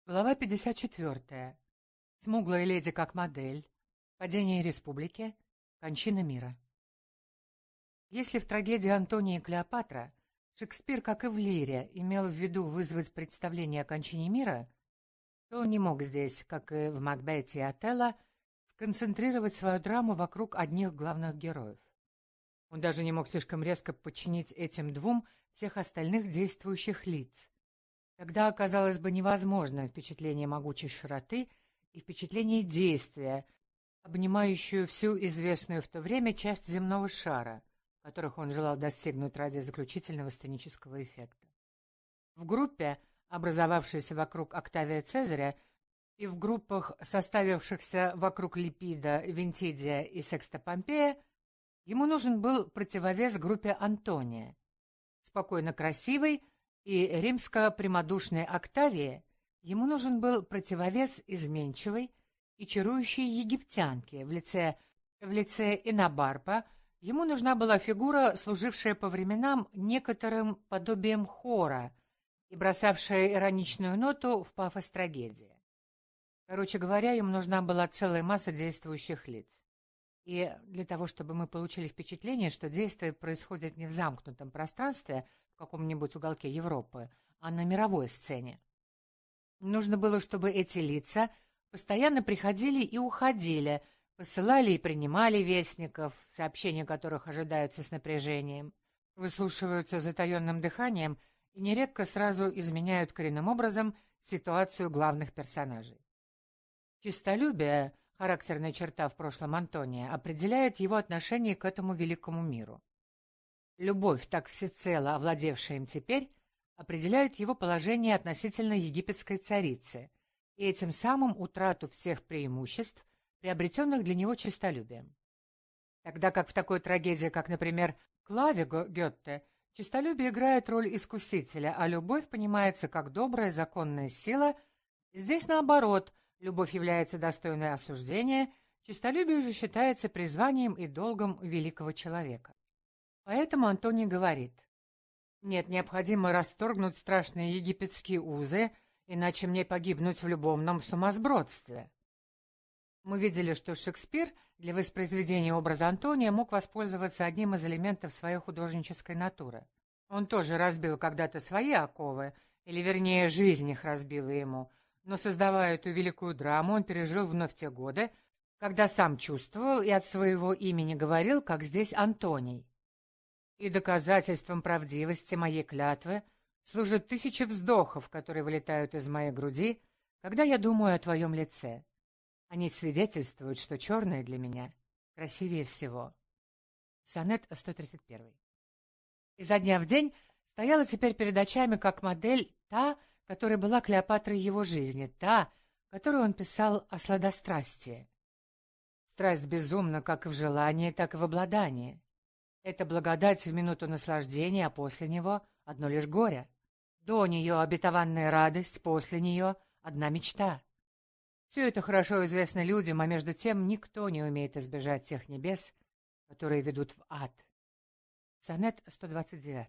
Глава 54. Смуглая леди как модель. Падение республики. Кончина мира. Если в трагедии «Антония и Клеопатра» Шекспир, как и в «Лире», имел в виду вызвать представление о кончине мира, то он не мог здесь, как и в «Макбете» и «Отелло», сконцентрировать свою драму вокруг одних главных героев. Он даже не мог слишком резко подчинить этим двум всех остальных действующих лиц. Тогда оказалось бы невозможно впечатление могучей широты и впечатление действия, обнимающую всю известную в то время часть земного шара, которых он желал достигнуть ради заключительного сценического эффекта. В группе, образовавшейся вокруг Октавия Цезаря, и в группах, составившихся вокруг Липида, Вентидия и Секста Помпея, ему нужен был противовес группе Антония, спокойно красивой, и римско-прямодушной Октавии ему нужен был противовес изменчивой и чарующей египтянке в лице Инабарпа. Ему нужна была фигура, служившая по временам некоторым подобием хора и бросавшая ироничную ноту в пафос трагедии. Короче говоря, ему нужна была целая масса действующих лиц. И для того, чтобы мы получили впечатление, что действие происходит не в замкнутом пространстве, в каком-нибудь уголке Европы, а на мировой сцене. Нужно было, чтобы эти лица постоянно приходили и уходили, посылали и принимали вестников, сообщения которых ожидаются с напряжением, выслушиваются затаенным дыханием и нередко сразу изменяют коренным образом ситуацию главных персонажей. Честолюбие, характерная черта в прошлом Антония, определяет его отношение к этому великому миру. Любовь, так всецело овладевшая им теперь, определяет его положение относительно египетской царицы и этим самым утрату всех преимуществ, приобретенных для него честолюбием. Тогда как в такой трагедии, как, например, «Клаве» Гёте, честолюбие играет роль искусителя, а любовь понимается как добрая законная сила, здесь наоборот, любовь является достойной осуждения, честолюбие же считается призванием и долгом великого человека. Поэтому Антоний говорит: «Нет, необходимо расторгнуть страшные египетские узы, иначе мне погибнуть в любовном сумасбродстве». Мы видели, что Шекспир для воспроизведения образа Антония мог воспользоваться одним из элементов своей художнической натуры. Он тоже разбил когда-то свои оковы, или вернее, жизнь их разбила ему, но, создавая эту великую драму, он пережил вновь те годы, когда сам чувствовал и от своего имени говорил, как здесь Антоний. И доказательством правдивости моей клятвы служат тысячи вздохов, которые вылетают из моей груди, когда я думаю о твоем лице. Они свидетельствуют, что черное для меня красивее всего. Сонет 131. Изо дня в день стояла теперь перед очами как модель та, которая была Клеопатрой его жизни, та, которую он писал о сладострастии. Страсть безумна как и в желании, так и в обладании. Это благодать в минуту наслаждения, а после него одно лишь горе. До нее обетованная радость, после нее одна мечта. Все это хорошо известно людям, а между тем никто не умеет избежать тех небес, которые ведут в ад. Сонет 129.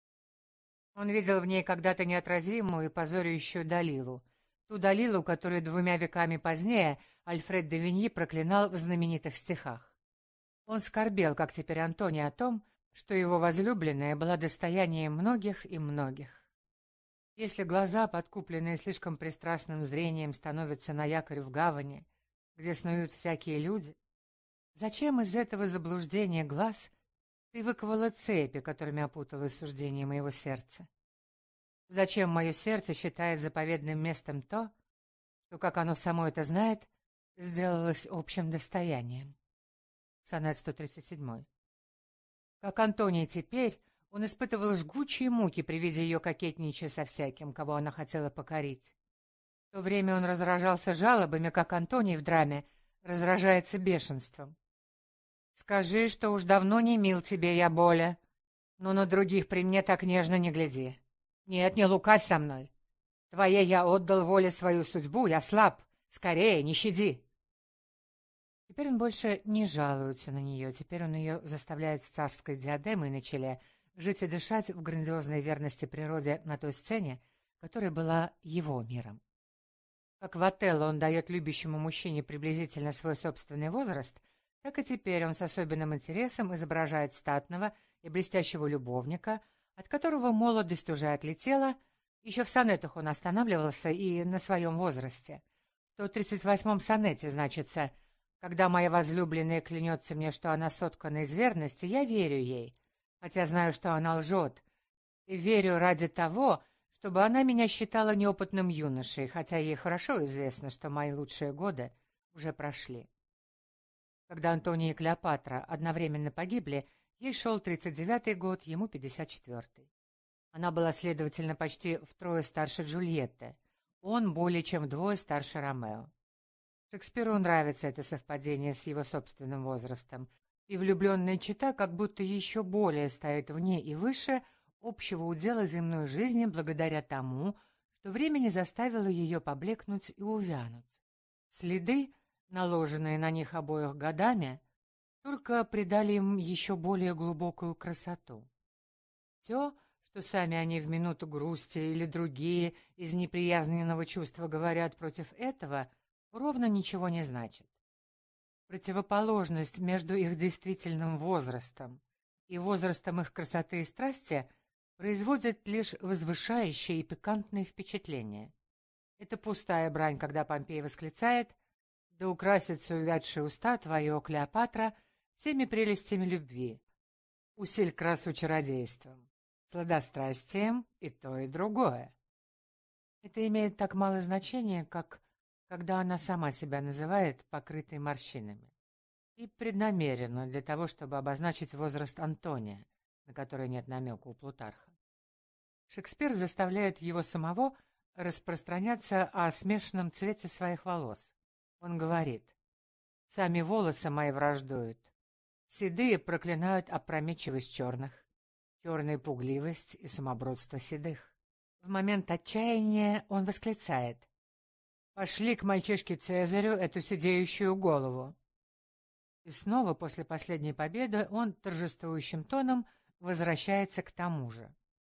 Он видел в ней когда-то неотразимую и позорящую Далилу, ту Далилу, которую 2 веками позднее Альфред де Виньи проклинал в знаменитых стихах. Он скорбел, как теперь Антоний, о том, что его возлюбленная была достоянием многих и многих. Если глаза, подкупленные слишком пристрастным зрением, становятся на якорь в гавани, где снуют всякие люди, зачем из этого заблуждения глаз ты выковала цепи, которыми опутала суждение моего сердца? Зачем мое сердце считает заповедным местом то, что, как оно само это знает, сделалось общим достоянием? Сонет 137. Как Антоний теперь, он испытывал жгучие муки при виде ее кокетничая со всяким, кого она хотела покорить. В то время он разражался жалобами, как Антоний в драме разражается бешенством. «Скажи, что уж давно не мил тебе я, Боля, но на других при мне так нежно не гляди. Нет, не лукавь со мной. Твоей я отдал воле свою судьбу, я слаб. Скорее, не щади». Теперь он больше не жалуется на нее, теперь он ее заставляет с царской диадемой на челе жить и дышать в грандиозной верности природе на той сцене, которая была его миром. Как в Отелло он дает любящему мужчине приблизительно свой собственный возраст, так и теперь он с особенным интересом изображает статного и блестящего любовника, от которого молодость уже отлетела. Еще в сонетах он останавливался и на своем возрасте. В 138-м сонете значится: «Когда моя возлюбленная клянется мне, что она соткана из верности, я верю ей, хотя знаю, что она лжет, и верю ради того, чтобы она меня считала неопытным юношей, хотя ей хорошо известно, что мои лучшие годы уже прошли». Когда Антония и Клеопатра одновременно погибли, ей шел 39-й год, ему 54-й. Она была, следовательно, почти втрое старше Джульетты, он более чем вдвое старше Ромео. Шекспиру нравится это совпадение с его собственным возрастом, и влюбленная чета как будто еще более стоит вне и выше общего удела земной жизни благодаря тому, что время не заставило ее поблекнуть и увянуть. Следы, наложенные на них обоих годами, только придали им еще более глубокую красоту. Все, что сами они в минуту грусти или другие из неприязненного чувства говорят против этого, ровно ничего не значит. Противоположность между их действительным возрастом и возрастом их красоты и страсти производит лишь возвышающее и пикантное впечатление. Это пустая брань, когда Помпей восклицает: «Да украсятся увядшие уста твои, о Клеопатра, всеми прелестями любви, усиль красу чародейством, сладострастием и то, и другое». Это имеет так мало значения, как когда она сама себя называет покрытой морщинами. И преднамеренно для того, чтобы обозначить возраст Антония, на который нет намека у Плутарха. Шекспир заставляет его самого распространяться о смешанном цвете своих волос. Он говорит: «Сами волосы мои враждуют. Седые проклинают опрометчивость черных, черная пугливость и сумасбродство седых». В момент отчаяния он восклицает: «Пошли к мальчишке Цезарю эту сидеющую голову». И снова после последней победы он торжествующим тоном возвращается к тому же.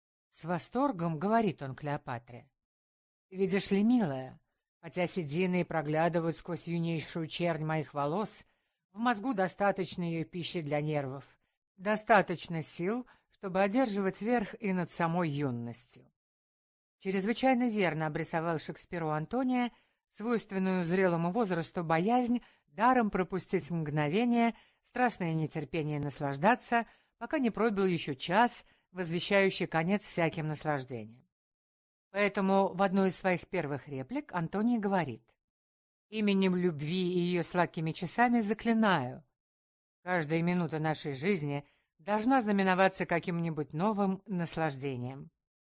С восторгом говорит он Клеопатре: «Видишь ли, милая, хотя седины проглядывают сквозь юнейшую чернь моих волос, в мозгу достаточно ее пищи для нервов, достаточно сил, чтобы одерживать верх и над самой юностью». Чрезвычайно верно обрисовал Шекспиру Антония свойственную зрелому возрасту боязнь даром пропустить мгновение, страстное нетерпение наслаждаться, пока не пробил еще час, возвещающий конец всяким наслаждениям. Поэтому в одной из своих первых реплик Антоний говорит: «Именем любви и ее сладкими часами заклинаю, каждая минута нашей жизни должна знаменоваться каким-нибудь новым наслаждением».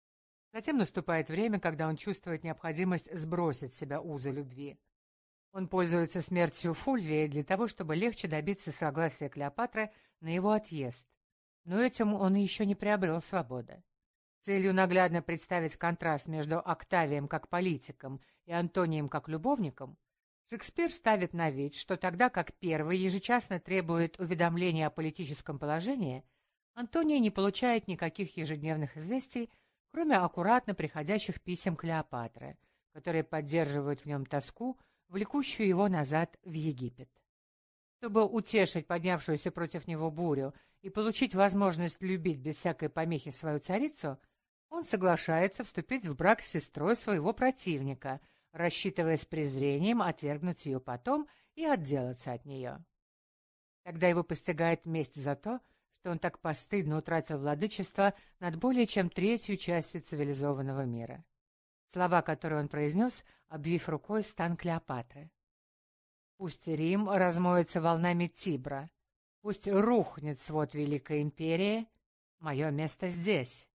Затем наступает время, когда он чувствует необходимость сбросить с себя узы любви. Он пользуется смертью Фульвии для того, чтобы легче добиться согласия Клеопатры на его отъезд. Но этим он еще не приобрел свободы. С целью наглядно представить контраст между Октавием как политиком и Антонием как любовником, Шекспир ставит на вид, что тогда как первый ежечасно требует уведомления о политическом положении, Антоний не получает никаких ежедневных известий, кроме аккуратно приходящих писем Клеопатры, которые поддерживают в нем тоску, влекущую его назад в Египет. Чтобы утешить поднявшуюся против него бурю и получить возможность любить без всякой помехи свою царицу, он соглашается вступить в брак с сестрой своего противника, рассчитывая с презрением отвергнуть ее потом и отделаться от нее. Тогда его постигает месть за то, что он так постыдно утратил владычество над более чем третью частью цивилизованного мира. Слова, которые он произнес, обвив рукой стан Клеопатры. «Пусть Рим размоется волнами Тибра, пусть рухнет свод Великой Империи, мое место здесь».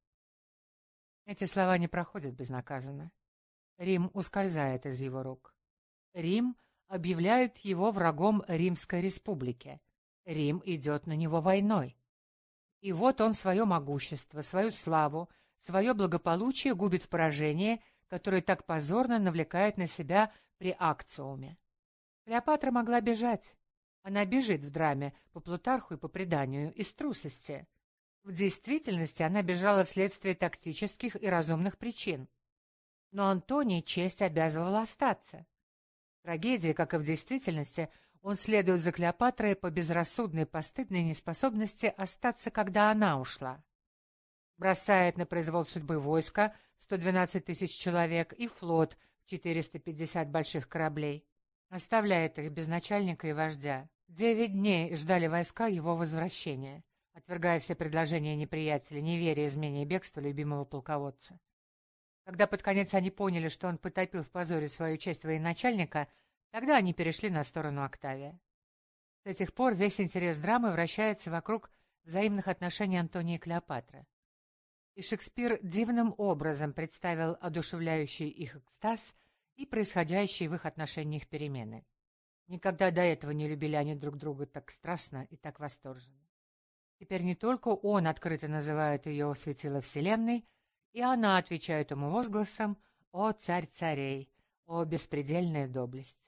Эти слова не проходят безнаказанно. Рим ускользает из его рук. Рим объявляют его врагом Римской Республики. Рим идет на него войной. И вот он свое могущество, свою славу, свое благополучие губит в поражении, которое так позорно навлекает на себя при акциуме. Клеопатра могла бежать. Она бежит в драме по Плутарху и по преданию из трусости. В действительности она бежала вследствие тактических и разумных причин. Но Антоний честь обязывала остаться. В трагедии, как и в действительности, он следует за Клеопатрой по безрассудной, постыдной неспособности остаться, когда она ушла. Бросает на произвол судьбы войско в 112 тысяч человек и флот в 450 больших кораблей. Оставляет их без начальника и вождя. 9 дней ждали войска его возвращения, отвергая все предложения неприятеля, не веря измене и бегству любимого полководца. Когда под конец они поняли, что он потопил в позоре свою честь военачальника, тогда они перешли на сторону Октавия. С этих пор весь интерес драмы вращается вокруг взаимных отношений Антония и Клеопатры. И Шекспир дивным образом представил одушевляющий их экстаз и происходящие в их отношениях перемены. Никогда до этого не любили они друг друга так страстно и так восторженно. Теперь не только он открыто называет ее светило вселенной, и она отвечает ему возгласом «О царь царей! О беспредельная доблесть!».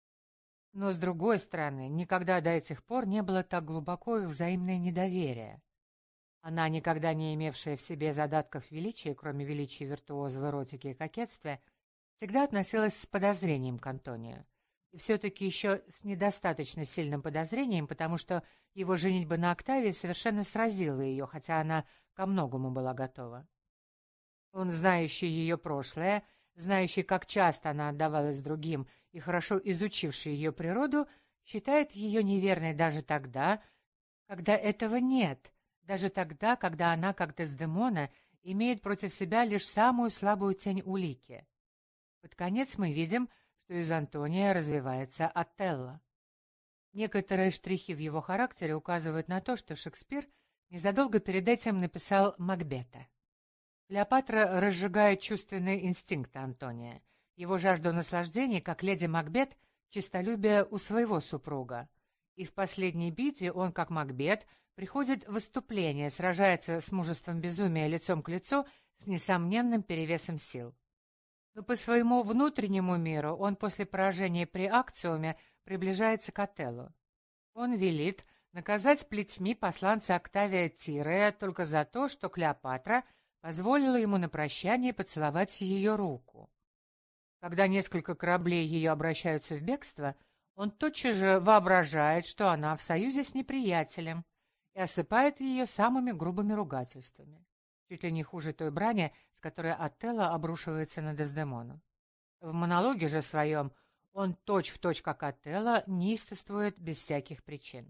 Но, с другой стороны, никогда до этих пор не было так глубоко их взаимное недоверие. Она, никогда не имевшая в себе задатков величия, кроме величия виртуоза в эротике и кокетстве, всегда относилась с подозрением к Антонию. И все-таки еще с недостаточно сильным подозрением, потому что его женитьба на Октавии совершенно сразила ее, хотя она ко многому была готова. Он, знающий ее прошлое, знающий, как часто она отдавалась другим и хорошо изучивший ее природу, считает ее неверной даже тогда, когда этого нет, даже тогда, когда она, как Дездемона, имеет против себя лишь самую слабую тень улики. Под конец мы видим, что из Антония развивается Отелло. Некоторые штрихи в его характере указывают на то, что Шекспир незадолго перед этим написал Макбета. Клеопатра разжигает чувственные инстинкты Антония, его жажду наслаждений, как леди Макбет, честолюбие у своего супруга. И в последней битве он, как Макбет, приходит в выступление, сражается с мужеством безумия лицом к лицу с несомненным перевесом сил. Но по своему внутреннему миру он после поражения при Акциуме приближается к Отеллу. Он велит наказать плетьми посланца Октавия Тирея только за то, что Клеопатра позволила ему на прощание поцеловать ее руку. Когда несколько кораблей ее обращаются в бегство, он тотчас же воображает, что она в союзе с неприятелем, и осыпает ее самыми грубыми ругательствами, чуть ли не хуже той брани, с которой Отелло обрушивается на Дездемону. В монологе же своем он точь-в-точь, как Отелло, неистовствует без всяких причин.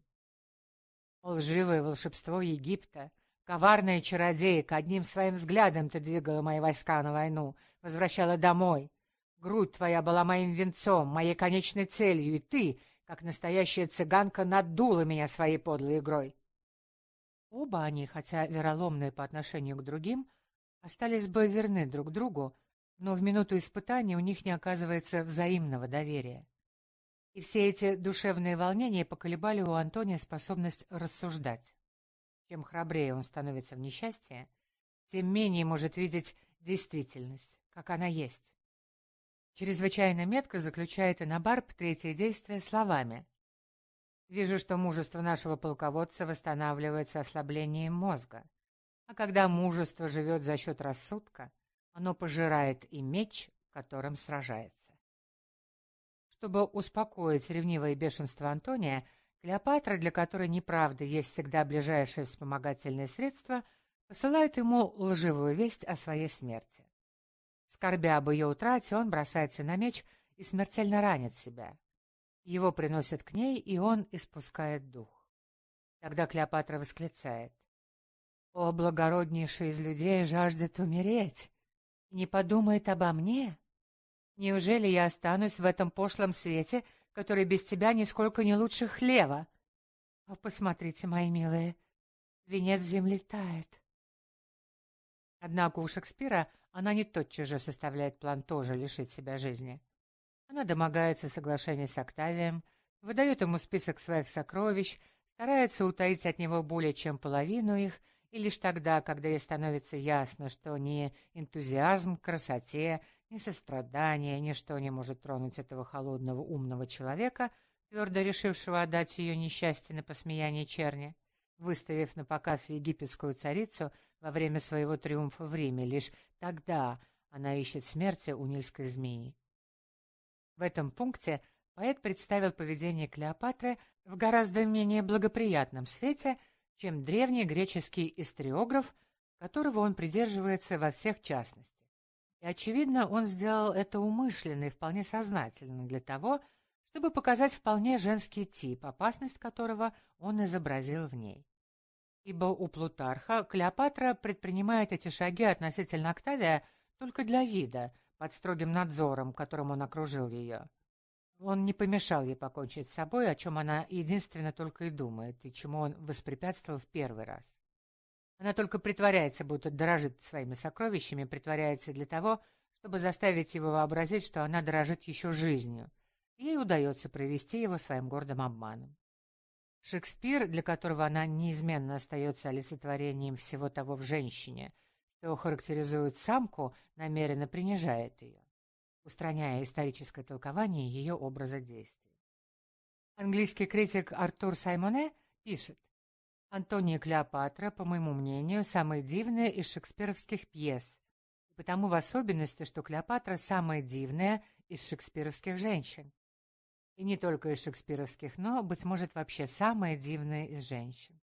Лживое волшебство Египта, коварная чародейка, одним своим взглядом ты двигала мои войска на войну, возвращала домой. Грудь твоя была моим венцом, моей конечной целью, и ты, как настоящая цыганка, надула меня своей подлой игрой. Оба они, хотя вероломные по отношению к другим, остались бы верны друг другу, но в минуту испытания у них не оказывается взаимного доверия. И все эти душевные волнения поколебали у Антония способность рассуждать. Чем храбрее он становится в несчастье, тем менее может видеть действительность, как она есть. Чрезвычайно метко заключает Энобарб третье действие словами: «Вижу, что мужество нашего полководца восстанавливается ослаблением мозга, а когда мужество живет за счет рассудка, оно пожирает и меч, которым сражается». Чтобы успокоить ревнивое бешенство Антония, Клеопатра, для которой неправда есть всегда ближайшее вспомогательное средство, посылает ему лживую весть о своей смерти. Скорбя об ее утрате, он бросается на меч и смертельно ранит себя. Его приносят к ней, и он испускает дух. Тогда Клеопатра восклицает: «О, благороднейший из людей жаждет умереть! Не подумает обо мне? Неужели я останусь в этом пошлом свете, который без тебя нисколько не лучше хлева? О, посмотрите, мои милые, венец земли тает». Однако у Шекспира она не тотчас же составляет план тоже лишить себя жизни. Она домогается соглашения с Октавием, выдает ему список своих сокровищ, старается утаить от него более чем половину их, и лишь тогда, когда ей становится ясно, что ни энтузиазм к красоте, ни сострадание, ничто не может тронуть этого холодного умного человека, твердо решившего отдать ее несчастье на посмеяние черни, выставив на показ египетскую царицу во время своего триумфа в Риме, лишь тогда она ищет смерти у нильской змеи. В этом пункте поэт представил поведение Клеопатры в гораздо менее благоприятном свете, чем древний греческий историограф, которого он придерживается во всех частностях. И, очевидно, он сделал это умышленно и вполне сознательно для того, чтобы показать вполне женский тип, опасность которого он изобразил в ней. Ибо у Плутарха Клеопатра предпринимает эти шаги относительно Октавия только для вида, под строгим надзором, которым он окружил ее. Он не помешал ей покончить с собой, о чем она единственно только и думает, и чему он воспрепятствовал в первый раз. Она только притворяется, будто дорожит своими сокровищами, притворяется для того, чтобы заставить его вообразить, что она дорожит еще жизнью. Ей удается провести его своим гордым обманом. Шекспир, для которого она неизменно остается олицетворением всего того в женщине, что характеризует самку, намеренно принижает ее, устраняя историческое толкование ее образа действий. Английский критик Артур Саймоне пишет: «Антония и Клеопатра, по моему мнению, самая дивная из шекспировских пьес, и потому в особенности, что Клеопатра самая дивная из шекспировских женщин. И не только из шекспировских, но, быть может, вообще самая дивная из женщин».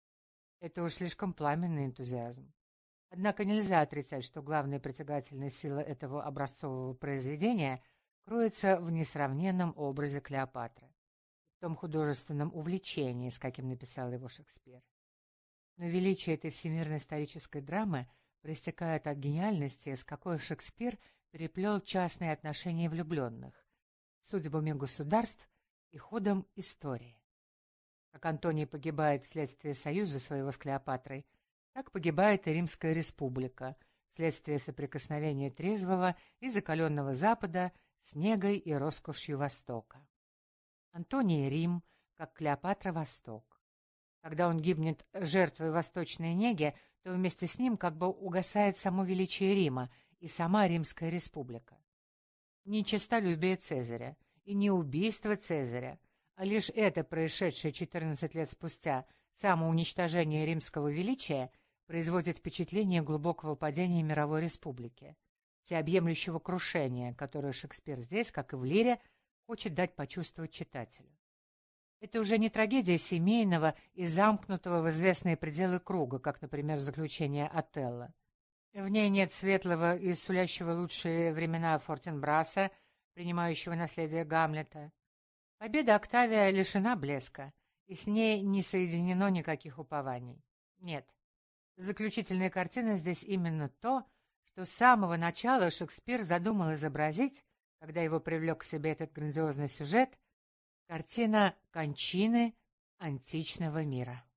Это уж слишком пламенный энтузиазм. Однако нельзя отрицать, что главная притягательная сила этого образцового произведения кроется в несравненном образе Клеопатры, в том художественном увлечении, с каким написал его Шекспир. Но величие этой всемирной исторической драмы проистекает от гениальности, с какой Шекспир переплел частные отношения влюбленных, судьбами государств и ходом истории. Как Антоний погибает вследствие союза своего с Клеопатрой, так погибает и Римская республика вследствие соприкосновения трезвого и закаленного Запада с негой и роскошью Востока. Антоний — Рим, как Клеопатра — Восток. Когда он гибнет жертвой восточной неги, то вместе с ним как бы угасает само величие Рима и сама Римская республика. Не честолюбие Цезаря и не убийство Цезаря, а лишь это, происшедшее 14 лет спустя, самоуничтожение римского величия, производит впечатление глубокого падения мировой республики, всеобъемлющего крушения, которое Шекспир здесь, как и в Лире, хочет дать почувствовать читателю. Это уже не трагедия семейного и замкнутого в известные пределы круга, как, например, заключение Отелло. В ней нет светлого и сулящего лучшие времена Фортенбраса, принимающего наследие Гамлета. Победа Октавия лишена блеска, и с ней не соединено никаких упований. Нет. Заключительная картина здесь именно то, что с самого начала Шекспир задумал изобразить, когда его привлек к себе этот грандиозный сюжет, картина кончины античного мира.